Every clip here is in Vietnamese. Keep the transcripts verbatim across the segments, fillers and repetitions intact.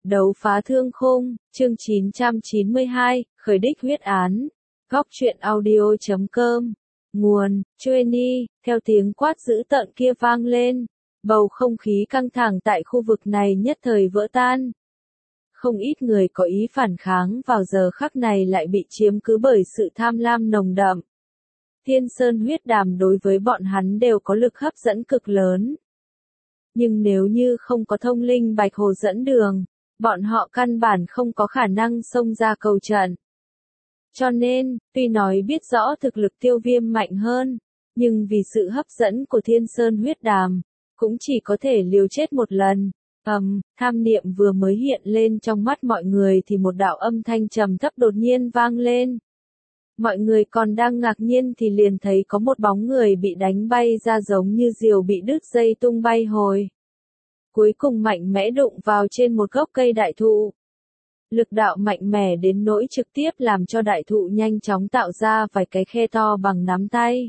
Đấu phá thương khung, chương chín trăm chín mươi hai, khởi đích huyết án. Góc truyện audio chấm com. Nguồn, Chueni, theo tiếng quát dữ tợn kia vang lên. Bầu không khí căng thẳng tại khu vực này nhất thời vỡ tan. Không ít người có ý phản kháng vào giờ khắc này lại bị chiếm cứ bởi sự tham lam nồng đậm. Thiên Sơn huyết đàm đối với bọn hắn đều có lực hấp dẫn cực lớn. Nhưng nếu như không có thông linh bạch hồ dẫn đường, bọn họ căn bản không có khả năng xông ra cầu trận. Cho nên, tuy nói biết rõ thực lực Tiêu Viêm mạnh hơn, nhưng vì sự hấp dẫn của Thiên Sơn huyết đàm, cũng chỉ có thể liều chết một lần. Ầm, tham niệm vừa mới hiện lên trong mắt mọi người thì một đạo âm thanh trầm thấp đột nhiên vang lên. Mọi người còn đang ngạc nhiên thì liền thấy có một bóng người bị đánh bay ra giống như diều bị đứt dây tung bay hồi. Cuối cùng mạnh mẽ đụng vào trên một gốc cây đại thụ. Lực đạo mạnh mẽ đến nỗi trực tiếp làm cho đại thụ nhanh chóng tạo ra vài cái khe to bằng nắm tay.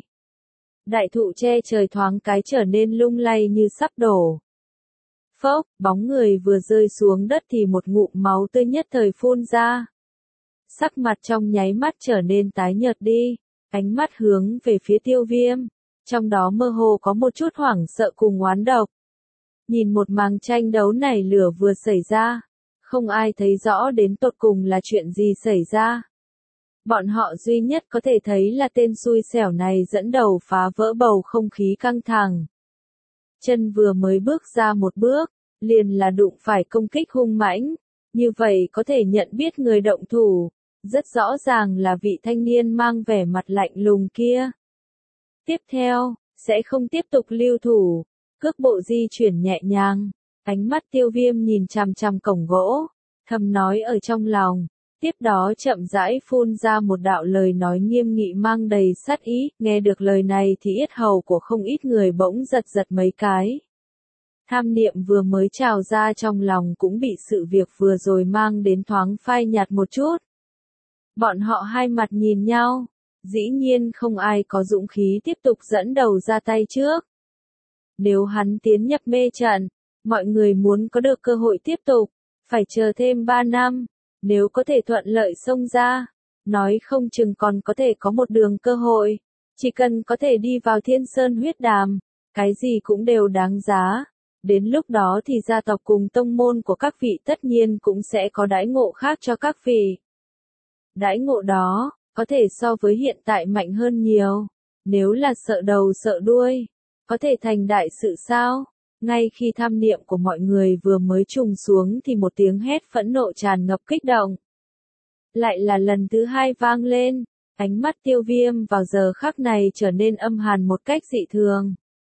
Đại thụ che trời thoáng cái trở nên lung lay như sắp đổ. Phốc, bóng người vừa rơi xuống đất thì một ngụm máu tươi nhất thời phun ra. Sắc mặt trong nháy mắt trở nên tái nhợt đi, ánh mắt hướng về phía Tiêu Viêm, trong đó mơ hồ có một chút hoảng sợ cùng oán độc. Nhìn một màn tranh đấu này lửa vừa xảy ra, không ai thấy rõ đến tột cùng là chuyện gì xảy ra. Bọn họ duy nhất có thể thấy là tên xui xẻo này dẫn đầu phá vỡ bầu không khí căng thẳng. Chân vừa mới bước ra một bước, liền là đụng phải công kích hung mãnh, như vậy có thể nhận biết người động thủ, rất rõ ràng là vị thanh niên mang vẻ mặt lạnh lùng kia. Tiếp theo, sẽ không tiếp tục lưu thủ, cước bộ di chuyển nhẹ nhàng, ánh mắt Tiêu Viêm nhìn chằm chằm cổng gỗ, thầm nói ở trong lòng, tiếp đó chậm rãi phun ra một đạo lời nói nghiêm nghị mang đầy sát ý, nghe được lời này thì yết hầu của không ít người bỗng giật giật mấy cái. Tham niệm vừa mới trào ra trong lòng cũng bị sự việc vừa rồi mang đến thoáng phai nhạt một chút. Bọn họ hai mặt nhìn nhau, dĩ nhiên không ai có dũng khí tiếp tục dẫn đầu ra tay trước. Nếu hắn tiến nhập mê trận, mọi người muốn có được cơ hội tiếp tục, phải chờ thêm ba năm, nếu có thể thuận lợi xông ra, nói không chừng còn có thể có một đường cơ hội, chỉ cần có thể đi vào Thiên Sơn huyết đàm, cái gì cũng đều đáng giá, đến lúc đó thì gia tộc cùng tông môn của các vị tất nhiên cũng sẽ có đãi ngộ khác cho các vị. Đãi ngộ đó, có thể so với hiện tại mạnh hơn nhiều, nếu là sợ đầu sợ đuôi, có thể thành đại sự sao? Ngay khi tham niệm của mọi người vừa mới trùng xuống thì một tiếng hét phẫn nộ tràn ngập kích động. Lại là lần thứ hai vang lên, ánh mắt Tiêu Viêm vào giờ khắc này trở nên âm hàn một cách dị thường.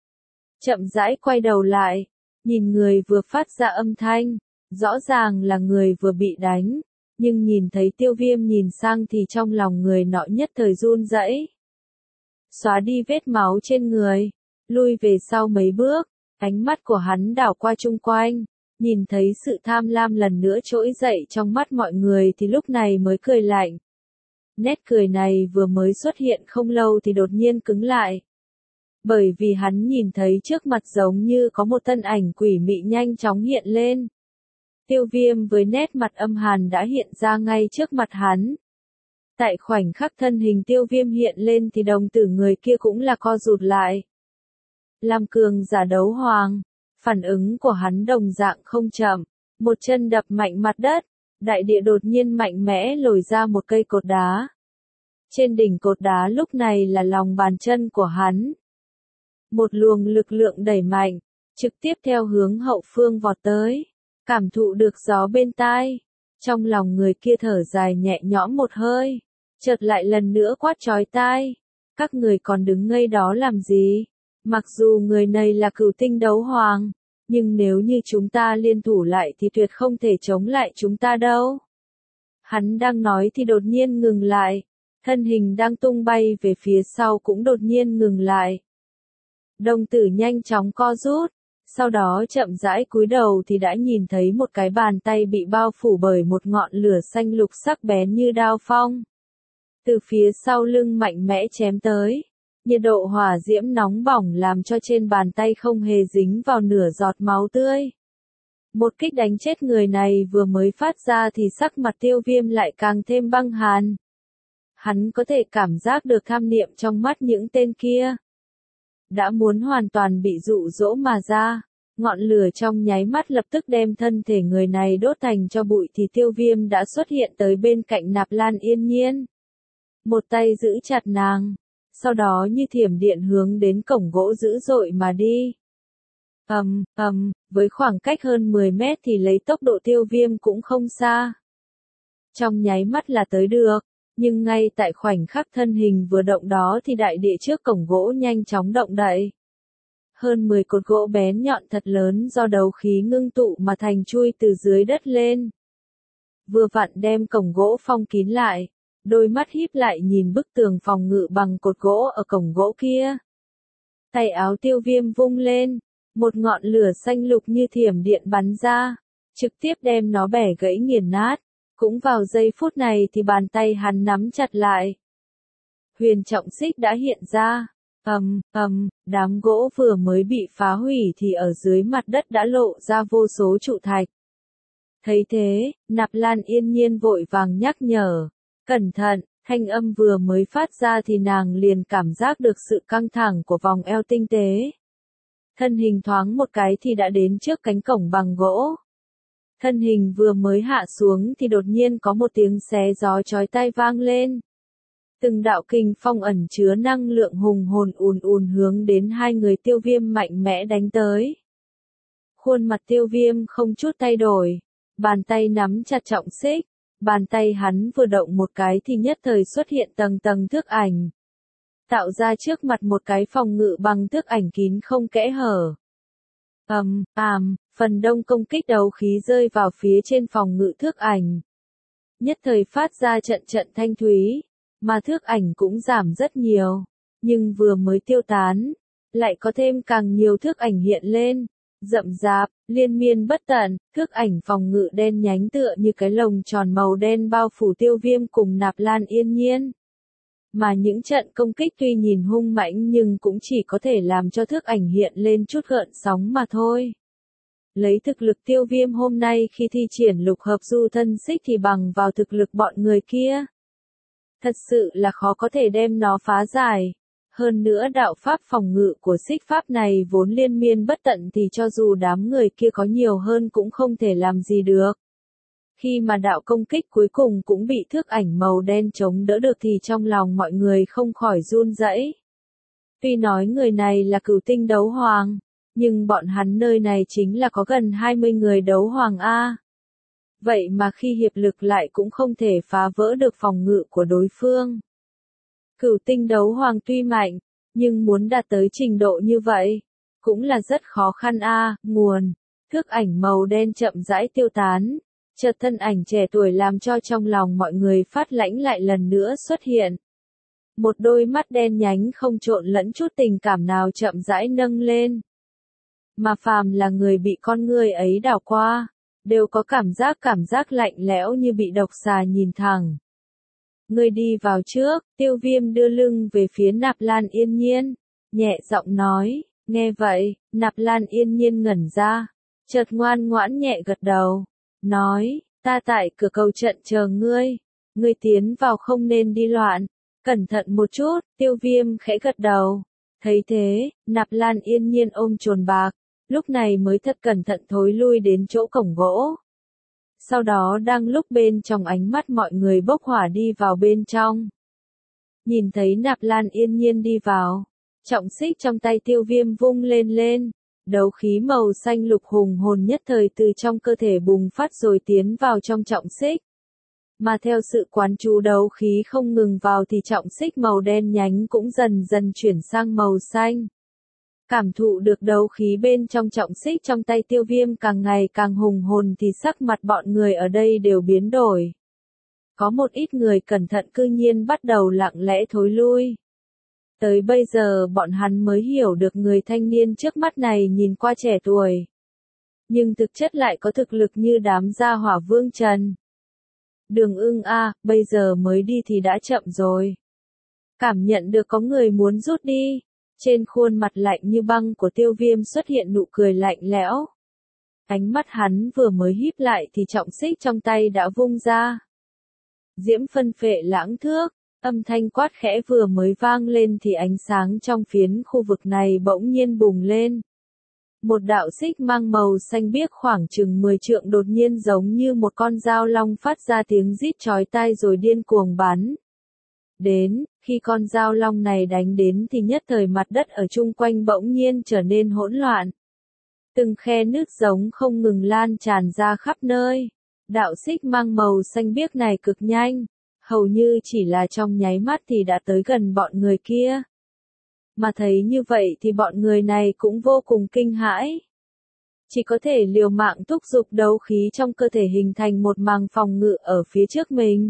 Chậm rãi quay đầu lại, nhìn người vừa phát ra âm thanh, rõ ràng là người vừa bị đánh, nhưng nhìn thấy Tiêu Viêm nhìn sang thì trong lòng người nọ nhất thời run rẩy. Xóa đi vết máu trên người, lui về sau mấy bước. Ánh mắt của hắn đảo qua chung quanh, nhìn thấy sự tham lam lần nữa trỗi dậy trong mắt mọi người thì lúc này mới cười lạnh. Nét cười này vừa mới xuất hiện không lâu thì đột nhiên cứng lại. Bởi vì hắn nhìn thấy trước mặt giống như có một thân ảnh quỷ mị nhanh chóng hiện lên. Tiêu Viêm với nét mặt âm hàn đã hiện ra ngay trước mặt hắn. Tại khoảnh khắc thân hình Tiêu Viêm hiện lên thì đồng tử người kia cũng là co rụt lại. Làm cường giả đấu hoàng, phản ứng của hắn đồng dạng không chậm, một chân đập mạnh mặt đất, đại địa đột nhiên mạnh mẽ lồi ra một cây cột đá. Trên đỉnh cột đá lúc này là lòng bàn chân của hắn. Một luồng lực lượng đẩy mạnh, trực tiếp theo hướng hậu phương vọt tới, cảm thụ được gió bên tai. Trong lòng người kia thở dài nhẹ nhõm một hơi, chợt lại lần nữa quát chói tai. Các người còn đứng ngây đó làm gì? Mặc dù người này là cửu tinh đấu hoàng, nhưng nếu như chúng ta liên thủ lại thì tuyệt không thể chống lại chúng ta đâu. Hắn đang nói thì đột nhiên ngừng lại, thân hình đang tung bay về phía sau cũng đột nhiên ngừng lại. Đồng tử nhanh chóng co rút, sau đó chậm rãi cúi đầu thì đã nhìn thấy một cái bàn tay bị bao phủ bởi một ngọn lửa xanh lục sắc bén như đao phong. Từ phía sau lưng mạnh mẽ chém tới. Nhiệt độ hỏa diễm nóng bỏng làm cho trên bàn tay không hề dính vào nửa giọt máu tươi. Một kích đánh chết người này vừa mới phát ra thì sắc mặt Tiêu Viêm lại càng thêm băng hàn. Hắn có thể cảm giác được tham niệm trong mắt những tên kia. Đã muốn hoàn toàn bị dụ dỗ mà ra. Ngọn lửa trong nháy mắt lập tức đem thân thể người này đốt thành cho bụi thì Tiêu Viêm đã xuất hiện tới bên cạnh Nạp Lan Yên Nhiên. Một tay giữ chặt nàng, sau đó như thiểm điện hướng đến cổng gỗ dữ dội mà đi. Ầm, ầm, với khoảng cách hơn mười mét thì lấy tốc độ Tiêu Viêm cũng không xa. Trong nháy mắt là tới được, nhưng ngay tại khoảnh khắc thân hình vừa động đó thì đại địa trước cổng gỗ nhanh chóng động đậy. Hơn mười cột gỗ bén nhọn thật lớn do đấu khí ngưng tụ mà thành chui từ dưới đất lên. Vừa vặn đem cổng gỗ phong kín lại, đôi mắt híp lại nhìn bức tường phòng ngự bằng cột gỗ ở cổng gỗ kia. Tay áo Tiêu Viêm vung lên, một ngọn lửa xanh lục như thiểm điện bắn ra, trực tiếp đem nó bẻ gãy nghiền nát. Cũng vào giây phút này thì bàn tay hắn nắm chặt lại. Huyền trọng xích đã hiện ra. Ầm, ầm, đám gỗ vừa mới bị phá hủy thì ở dưới mặt đất đã lộ ra vô số trụ thạch. Thấy thế, Nạp Lan Yên Nhiên vội vàng nhắc nhở. Cẩn thận, thanh âm vừa mới phát ra thì nàng liền cảm giác được sự căng thẳng của vòng eo tinh tế. Thân hình thoáng một cái thì đã đến trước cánh cổng bằng gỗ. Thân hình vừa mới hạ xuống thì đột nhiên có một tiếng xé gió chói tai vang lên. Từng đạo kình phong ẩn chứa năng lượng hùng hồn ùn ùn hướng đến hai người Tiêu Viêm mạnh mẽ đánh tới. Khuôn mặt Tiêu Viêm không chút thay đổi, bàn tay nắm chặt trọng xích, bàn tay hắn vừa động một cái thì nhất thời xuất hiện tầng tầng thước ảnh. Tạo ra trước mặt một cái phòng ngự bằng thước ảnh kín không kẽ hở. Ầm, àm, phần đông công kích đấu khí rơi vào phía trên phòng ngự thước ảnh. Nhất thời phát ra trận trận thanh thúy, mà thước ảnh cũng giảm rất nhiều, nhưng vừa mới tiêu tán, lại có thêm càng nhiều thước ảnh hiện lên, rậm rạp, liên miên bất tận, thước ảnh phòng ngự đen nhánh tựa như cái lồng tròn màu đen bao phủ Tiêu Viêm cùng Nạp Lan Yên Nhiên. Mà những trận công kích tuy nhìn hung mãnh nhưng cũng chỉ có thể làm cho thước ảnh hiện lên chút gợn sóng mà thôi. Lấy thực lực Tiêu Viêm hôm nay khi thi triển lục hợp du thân xích thì bằng vào thực lực bọn người kia. Thật sự là khó có thể đem nó phá giải. Hơn nữa đạo pháp phòng ngự của xích pháp này vốn liên miên bất tận thì cho dù đám người kia có nhiều hơn cũng không thể làm gì được. Khi mà đạo công kích cuối cùng cũng bị thước ảnh màu đen chống đỡ được thì trong lòng mọi người không khỏi run rẩy. Tuy nói người này là cửu tinh đấu hoàng, nhưng bọn hắn nơi này chính là có gần hai mươi người đấu hoàng A. Vậy mà khi hiệp lực lại cũng không thể phá vỡ được phòng ngự của đối phương. Cửu tinh đấu hoàng tuy mạnh, nhưng muốn đạt tới trình độ như vậy, cũng là rất khó khăn A. Nguồn, thước ảnh màu đen chậm rãi tiêu tán. Chợt thân ảnh trẻ tuổi làm cho trong lòng mọi người phát lãnh lại lần nữa xuất hiện. Một đôi mắt đen nhánh không trộn lẫn chút tình cảm nào chậm rãi nâng lên. Mà phàm là người bị con người ấy đảo qua, đều có cảm giác cảm giác lạnh lẽo như bị độc xà nhìn thẳng. Người đi vào trước, Tiêu Viêm đưa lưng về phía Nạp Lan Yên Nhiên, nhẹ giọng nói, nghe vậy, Nạp Lan Yên Nhiên ngẩn ra, chợt ngoan ngoãn nhẹ gật đầu. Nói, ta tại cửa cầu trận chờ ngươi, ngươi tiến vào không nên đi loạn, cẩn thận một chút. Tiêu Viêm khẽ gật đầu, thấy thế, Nạp Lan Yên Nhiên ôm chồn bạc, lúc này mới thật cẩn thận thối lui đến chỗ cổng gỗ. Sau đó đang lúc bên trong ánh mắt mọi người bốc hỏa đi vào bên trong. Nhìn thấy Nạp Lan Yên Nhiên đi vào, trọng xích trong tay Tiêu Viêm vung lên lên. Đấu khí màu xanh lục hùng hồn nhất thời từ trong cơ thể bùng phát rồi tiến vào trong trọng xích. Mà theo sự quán chú đấu khí không ngừng vào thì trọng xích màu đen nhánh cũng dần dần chuyển sang màu xanh. Cảm thụ được đấu khí bên trong trọng xích trong tay Tiêu Viêm càng ngày càng hùng hồn thì sắc mặt bọn người ở đây đều biến đổi. Có một ít người cẩn thận cư nhiên bắt đầu lặng lẽ thối lui. Tới bây giờ bọn hắn mới hiểu được người thanh niên trước mắt này nhìn qua trẻ tuổi. Nhưng thực chất lại có thực lực như đám gia hỏa vương trần. Đường ưng a, bây giờ mới đi thì đã chậm rồi. Cảm nhận được có người muốn rút đi. Trên khuôn mặt lạnh như băng của Tiêu Viêm xuất hiện nụ cười lạnh lẽo. Ánh mắt hắn vừa mới híp lại thì trọng xích trong tay đã vung ra. Diễm phân phệ lãng thước, âm thanh quát khẽ vừa mới vang lên thì ánh sáng trong phiến khu vực này bỗng nhiên bùng lên. Một đạo xích mang màu xanh biếc khoảng chừng mười trượng đột nhiên giống như một con dao long phát ra tiếng rít chói tai rồi điên cuồng bắn. Đến, khi con dao long này đánh đến thì nhất thời mặt đất ở chung quanh bỗng nhiên trở nên hỗn loạn. Từng khe nứt giống không ngừng lan tràn ra khắp nơi. Đạo xích mang màu xanh biếc này cực nhanh, hầu như chỉ là trong nháy mắt thì đã tới gần bọn người kia. Mà thấy như vậy thì bọn người này cũng vô cùng kinh hãi. Chỉ có thể liều mạng thúc giục đấu khí trong cơ thể hình thành một màng phòng ngự ở phía trước mình.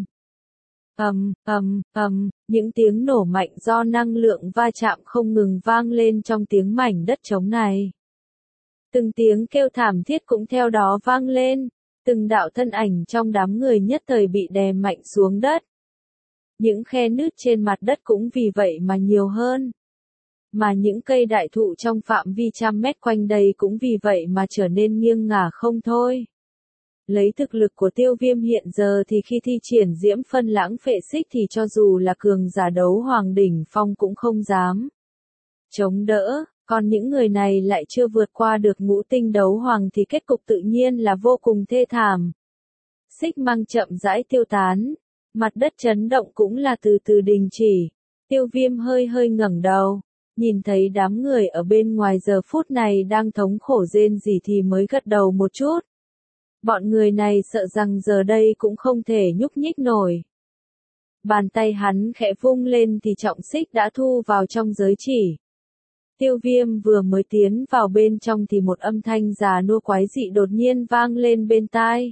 Ầm, ầm, ầm, những tiếng nổ mạnh do năng lượng va chạm không ngừng vang lên trong tiếng mảnh đất trống này. Từng tiếng kêu thảm thiết cũng theo đó vang lên, từng đạo thân ảnh trong đám người nhất thời bị đè mạnh xuống đất. Những khe nứt trên mặt đất cũng vì vậy mà nhiều hơn. Mà những cây đại thụ trong phạm vi trăm mét quanh đây cũng vì vậy mà trở nên nghiêng ngả không thôi. Lấy thực lực của Tiêu Viêm hiện giờ thì khi thi triển diễm phân lãng phệ xích thì cho dù là cường giả đấu hoàng đỉnh phong cũng không dám chống đỡ, còn những người này lại chưa vượt qua được ngũ tinh đấu hoàng thì kết cục tự nhiên là vô cùng thê thảm. Xích mang chậm rãi tiêu tán, mặt đất chấn động cũng là từ từ đình chỉ. Tiêu Viêm hơi hơi ngẩng đầu, nhìn thấy đám người ở bên ngoài giờ phút này đang thống khổ rên rỉ thì mới gật đầu một chút. Bọn người này sợ rằng giờ đây cũng không thể nhúc nhích nổi. Bàn tay hắn khẽ vung lên thì trọng xích đã thu vào trong giới chỉ. Tiêu Viêm vừa mới tiến vào bên trong thì một âm thanh già nua quái dị đột nhiên vang lên bên tai.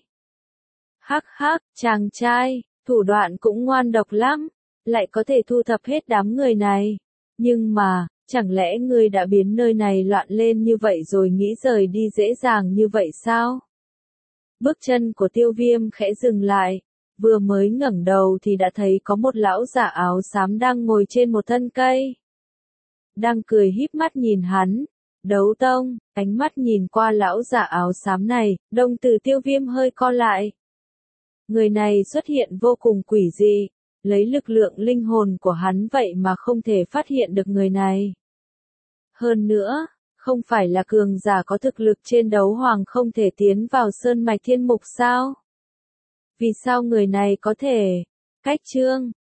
Hắc hắc, chàng trai, thủ đoạn cũng ngoan độc lắm, lại có thể thu thập hết đám người này. Nhưng mà, chẳng lẽ ngươi đã biến nơi này loạn lên như vậy rồi nghĩ rời đi dễ dàng như vậy sao? Bước chân của Tiêu Viêm khẽ dừng lại, vừa mới ngẩng đầu thì đã thấy có một lão giả áo xám đang ngồi trên một thân cây. Đang cười híp mắt nhìn hắn. Đấu tông, ánh mắt nhìn qua lão giả áo xám này, đồng tử Tiêu Viêm hơi co lại. Người này xuất hiện vô cùng quỷ dị, lấy lực lượng linh hồn của hắn vậy mà không thể phát hiện được người này. Hơn nữa, không phải là cường giả có thực lực trên đấu hoàng không thể tiến vào sơn mạch thiên mục sao? Vì sao người này có thể? Cách chương